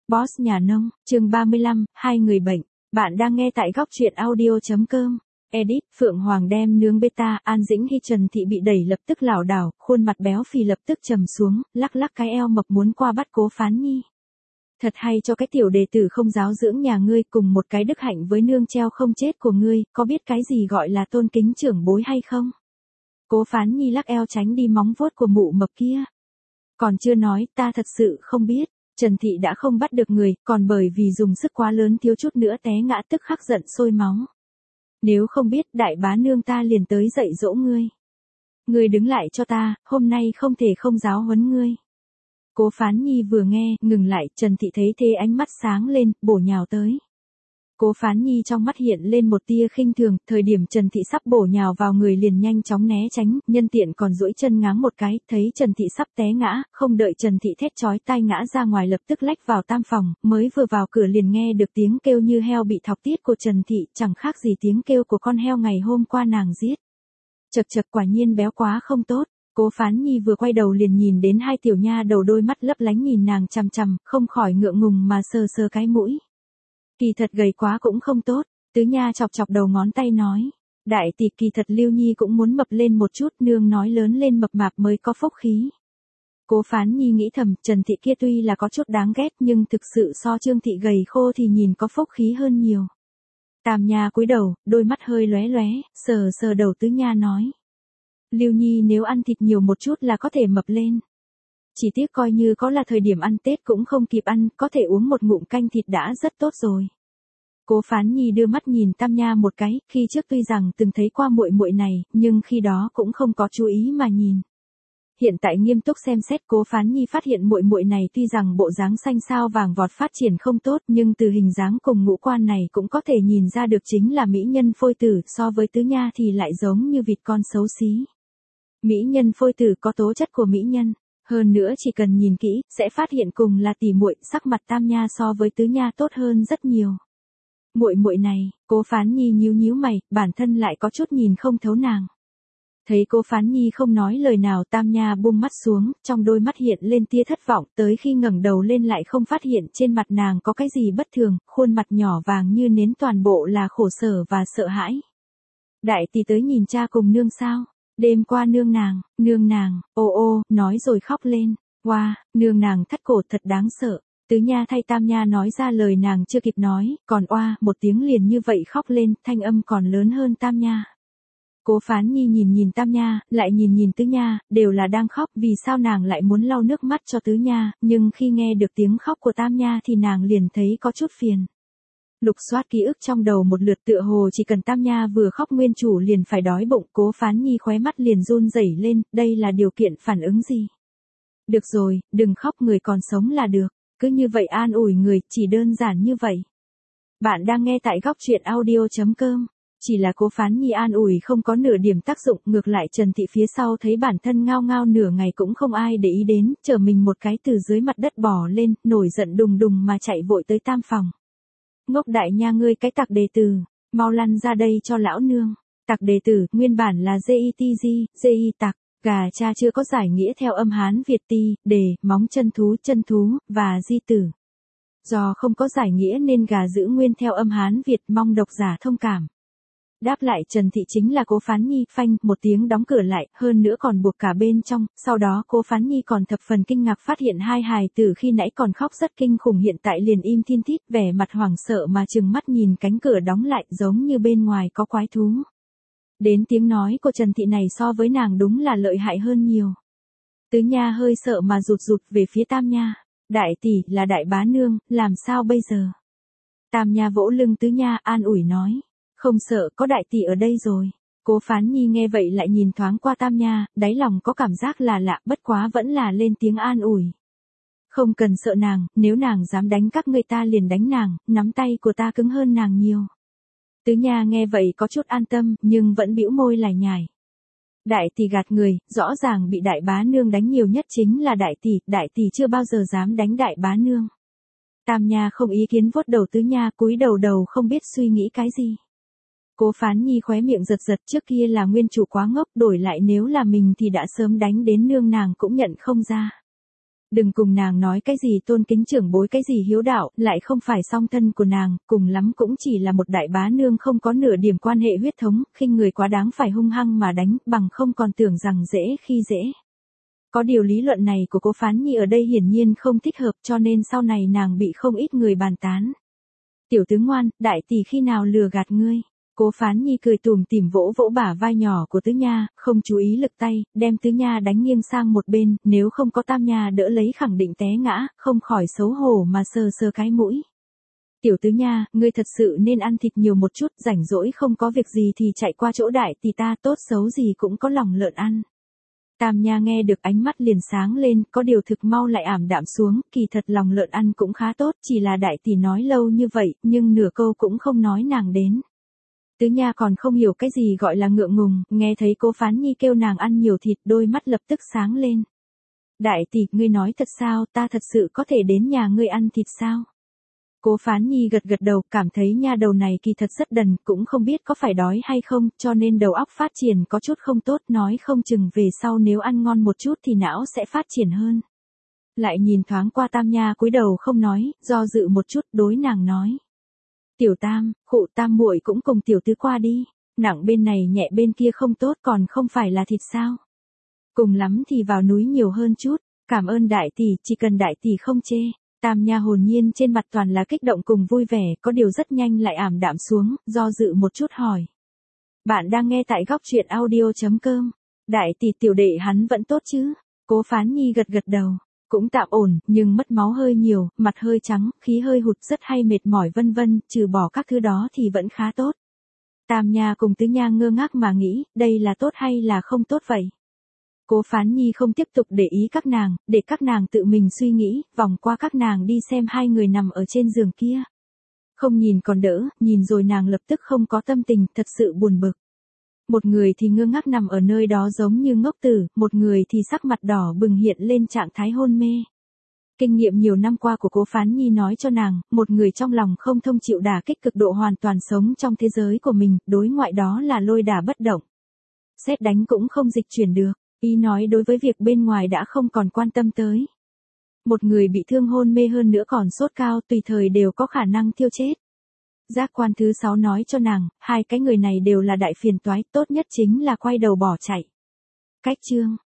Boss nhà nông, chương 35, hai người bệnh. Bạn đang nghe tại góc truyện audio.com. Edit, Phượng Hoàng đem nướng beta, An Dĩnh khi Trần Thị bị đẩy lập tức lảo đảo, khuôn mặt béo phì lập tức trầm xuống, lắc lắc cái eo mập muốn qua bắt Cố Phán Nhi. Thật hay cho cái tiểu đệ tử không giáo dưỡng nhà ngươi cùng một cái đức hạnh với nương treo không chết của ngươi, có biết cái gì gọi là tôn kính trưởng bối hay không? Cố Phán Nhi lắc eo tránh đi móng vuốt của mụ mập kia. Còn chưa nói, ta thật sự không biết. Trần Thị đã không bắt được người, còn bởi vì dùng sức quá lớn thiếu chút nữa té ngã tức khắc giận sôi máu. Nếu không biết đại bá nương ta liền tới dạy dỗ ngươi. Ngươi đứng lại cho ta, hôm nay không thể không giáo huấn ngươi. Cố Phán Nhi vừa nghe, ngừng lại, Trần Thị thấy thế ánh mắt sáng lên, bổ nhào tới. Cố Phán Nhi trong mắt hiện lên một tia khinh thường, thời điểm Trần Thị sắp bổ nhào vào người liền nhanh chóng né tránh, nhân tiện còn duỗi chân ngáng một cái, thấy Trần Thị sắp té ngã, không đợi Trần Thị thét chói tai ngã ra ngoài lập tức lách vào tam phòng, mới vừa vào cửa liền nghe được tiếng kêu như heo bị thọc tiết của Trần Thị, chẳng khác gì tiếng kêu của con heo ngày hôm qua nàng giết. Chật chật quả nhiên béo quá không tốt. Cố Phán Nhi vừa quay đầu liền nhìn đến hai tiểu nha đầu đôi mắt lấp lánh nhìn nàng chằm chằm, không khỏi ngượng ngùng mà sờ sờ cái mũi. Kỳ thật gầy quá cũng không tốt, Tứ Nha chọc chọc đầu ngón tay nói. Đại tỷ kỳ thật Lưu Nhi cũng muốn mập lên một chút, nương nói lớn lên mập mạp mới có phúc khí. Cố Phán Nhi nghĩ thầm, Trần Thị kia tuy là có chút đáng ghét nhưng thực sự so Trương Thị gầy khô thì nhìn có phúc khí hơn nhiều. Tam Nha cúi đầu, đôi mắt hơi lóe lóe, sờ sờ đầu Tứ Nha nói. Lưu Nhi nếu ăn thịt nhiều một chút là có thể mập lên. Chỉ tiếc coi như có là thời điểm ăn Tết cũng không kịp ăn, có thể uống một ngụm canh thịt đã rất tốt rồi. Cố Phán Nhi đưa mắt nhìn Tam Nha một cái, khi trước tuy rằng từng thấy qua muội muội này, nhưng khi đó cũng không có chú ý mà nhìn. Hiện tại nghiêm túc xem xét, Cố Phán Nhi phát hiện muội muội này tuy rằng bộ dáng xanh sao vàng vọt phát triển không tốt, nhưng từ hình dáng cùng ngũ quan này cũng có thể nhìn ra được chính là mỹ nhân phôi tử, so với Tứ Nha thì lại giống như vịt con xấu xí. Mỹ nhân phôi tử có tố chất của mỹ nhân. Hơn nữa chỉ cần nhìn kỹ, sẽ phát hiện cùng là tỷ muội, sắc mặt Tam Nha so với Tứ Nha tốt hơn rất nhiều. Muội muội này, Cố Phán Nhi nhíu nhíu mày, bản thân lại có chút nhìn không thấu nàng. Thấy Cố Phán Nhi không nói lời nào, Tam Nha buông mắt xuống, trong đôi mắt hiện lên tia thất vọng, tới khi ngẩng đầu lên lại không phát hiện trên mặt nàng có cái gì bất thường, khuôn mặt nhỏ vàng như nến toàn bộ là khổ sở và sợ hãi. Đại tỷ tới nhìn cha cùng nương sao? Đêm qua nương nàng, ô, nói rồi khóc lên, wow, nương nàng thắt cổ thật đáng sợ. Tứ Nha thay Tam Nha nói ra lời nàng chưa kịp nói, còn oa, một tiếng liền như vậy khóc lên, thanh âm còn lớn hơn Tam Nha. Cố Phán Nhi nhìn Tam Nha, lại nhìn Tứ Nha, đều là đang khóc, vì sao nàng lại muốn lau nước mắt cho Tứ Nha, nhưng khi nghe được tiếng khóc của Tam Nha thì nàng liền thấy có chút phiền. Lục soát ký ức trong đầu một lượt tựa hồ chỉ cần Tam Nha vừa khóc nguyên chủ liền phải đói bụng, Cố Phán Nhi khóe mắt liền run rẩy lên, đây là điều kiện phản ứng gì? Được rồi, đừng khóc, người còn sống là được, cứ như vậy an ủi người, chỉ đơn giản như vậy. Bạn đang nghe tại góc truyện audio.com, chỉ là Cố Phán Nhi an ủi không có nửa điểm tác dụng, ngược lại Trần Thị phía sau thấy bản thân ngao ngao nửa ngày cũng không ai để ý đến, chở mình một cái từ dưới mặt đất bò lên, nổi giận đùng đùng mà chạy vội tới tam phòng. Ngốc đại nha ngươi cái tặc đệ tử, mau lăn ra đây cho lão nương. Tặc đệ tử, nguyên bản là GITG, tặc, gà cha chưa có giải nghĩa theo âm Hán Việt ti, đề, móng chân thú, và di tử. Do không có giải nghĩa nên gà giữ nguyên theo âm Hán Việt, mong độc giả thông cảm. Đáp lại Trần Thị chính là Cố Phán Nhi, phanh, một tiếng đóng cửa lại, hơn nữa còn buộc cả bên trong, sau đó Cố Phán Nhi còn thập phần kinh ngạc phát hiện hai hài tử khi nãy còn khóc rất kinh khủng hiện tại liền im thiên thít, vẻ mặt hoảng sợ mà trừng mắt nhìn cánh cửa đóng lại giống như bên ngoài có quái thú. Đến tiếng nói của Trần Thị này so với nàng đúng là lợi hại hơn nhiều. Tứ Nha hơi sợ mà rụt về phía Tam Nha, đại tỷ là đại bá nương, làm sao bây giờ? Tam Nha vỗ lưng Tứ Nha an ủi nói. Không sợ, có đại tỷ ở đây rồi. Cố Phán Nhi nghe vậy lại nhìn thoáng qua Tam Nha, đáy lòng có cảm giác là lạ, bất quá vẫn là lên tiếng an ủi. Không cần sợ nàng, nếu nàng dám đánh các ngươi ta liền đánh nàng, nắm tay của ta cứng hơn nàng nhiều. Tứ Nha nghe vậy có chút an tâm, nhưng vẫn bĩu môi lải nhải. Đại tỷ gạt người, rõ ràng bị đại bá nương đánh nhiều nhất chính là đại tỷ chưa bao giờ dám đánh đại bá nương. Tam Nha không ý kiến vuốt đầu Tứ Nha cúi đầu không biết suy nghĩ cái gì. Cố Phán Nhi khóe miệng giật trước kia là nguyên chủ quá ngốc, đổi lại nếu là mình thì đã sớm đánh đến nương nàng cũng nhận không ra. Đừng cùng nàng nói cái gì tôn kính trưởng bối cái gì hiếu đạo, lại không phải song thân của nàng, cùng lắm cũng chỉ là một đại bá nương không có nửa điểm quan hệ huyết thống, khinh người quá đáng phải hung hăng mà đánh, bằng không còn tưởng rằng dễ khi dễ. Có điều lý luận này của cô Phán Nhi ở đây hiển nhiên không thích hợp cho nên sau này nàng bị không ít người bàn tán. Tiểu tứ ngoan, đại tỷ khi nào lừa gạt ngươi? Cố Phán Nhi cười tủm tỉm vỗ vỗ bả vai nhỏ của Tứ Nha, không chú ý lực tay, đem Tứ Nha đánh nghiêng sang một bên, nếu không có Tam Nha đỡ lấy khẳng định té ngã, không khỏi xấu hổ mà sờ sờ cái mũi. Tiểu Tứ Nha, ngươi thật sự nên ăn thịt nhiều một chút, rảnh rỗi không có việc gì thì chạy qua chỗ đại tỷ ta, tốt xấu gì cũng có lòng lợn ăn. Tam Nha nghe được ánh mắt liền sáng lên, có điều thực mau lại ảm đạm xuống, kỳ thật lòng lợn ăn cũng khá tốt, chỉ là đại tỷ nói lâu như vậy, nhưng nửa câu cũng không nói nàng đến. Tứ Nha còn không hiểu cái gì gọi là ngượng ngùng, nghe thấy Cố Phán Nhi kêu nàng ăn nhiều thịt, đôi mắt lập tức sáng lên. Đại tỷ, ngươi nói thật sao, ta thật sự có thể đến nhà ngươi ăn thịt sao? Cố Phán Nhi gật gật đầu, cảm thấy nha đầu này kỳ thật rất đần, cũng không biết có phải đói hay không, cho nên đầu óc phát triển có chút không tốt, nói không chừng về sau nếu ăn ngon một chút thì não sẽ phát triển hơn. Lại nhìn thoáng qua Tam Nha cúi đầu không nói, do dự một chút, đối nàng nói. Tiểu Tam, khụ Tam muội cũng cùng tiểu tứ qua đi, nặng bên này nhẹ bên kia không tốt còn không phải là thịt sao. Cùng lắm thì vào núi nhiều hơn chút, cảm ơn đại tỷ, chỉ cần đại tỷ không chê. Tam Nha hồn nhiên trên mặt toàn là kích động cùng vui vẻ, có điều rất nhanh lại ảm đạm xuống, do dự một chút hỏi. Bạn đang nghe tại góc truyện audio.com. Đại tỷ tiểu đệ hắn vẫn tốt chứ? Cố Phán Nhi gật gật đầu. Cũng tạm ổn, nhưng mất máu hơi nhiều, mặt hơi trắng, khí hơi hụt rất hay mệt mỏi vân vân, trừ bỏ các thứ đó thì vẫn khá tốt. Tam Nha cùng Tứ Nha ngơ ngác mà nghĩ, đây là tốt hay là không tốt vậy? Cố Phán Nhi không tiếp tục để ý các nàng, để các nàng tự mình suy nghĩ, vòng qua các nàng đi xem hai người nằm ở trên giường kia. Không nhìn còn đỡ, nhìn rồi nàng lập tức không có tâm tình, thật sự buồn bực. Một người thì ngơ ngác nằm ở nơi đó giống như ngốc tử, một người thì sắc mặt đỏ bừng hiện lên trạng thái hôn mê. Kinh nghiệm nhiều năm qua của Cố Phán Nhi nói cho nàng, một người trong lòng không thông chịu đả kích cực độ hoàn toàn sống trong thế giới của mình, đối ngoại đó là lôi đả bất động. Sét đánh cũng không dịch chuyển được, ý nói đối với việc bên ngoài đã không còn quan tâm tới. Một người bị thương hôn mê hơn nữa còn sốt cao tùy thời đều có khả năng thiêu chết. Giác quan thứ 6 nói cho nàng, hai cái người này đều là đại phiền toái, tốt nhất chính là quay đầu bỏ chạy. Cách chương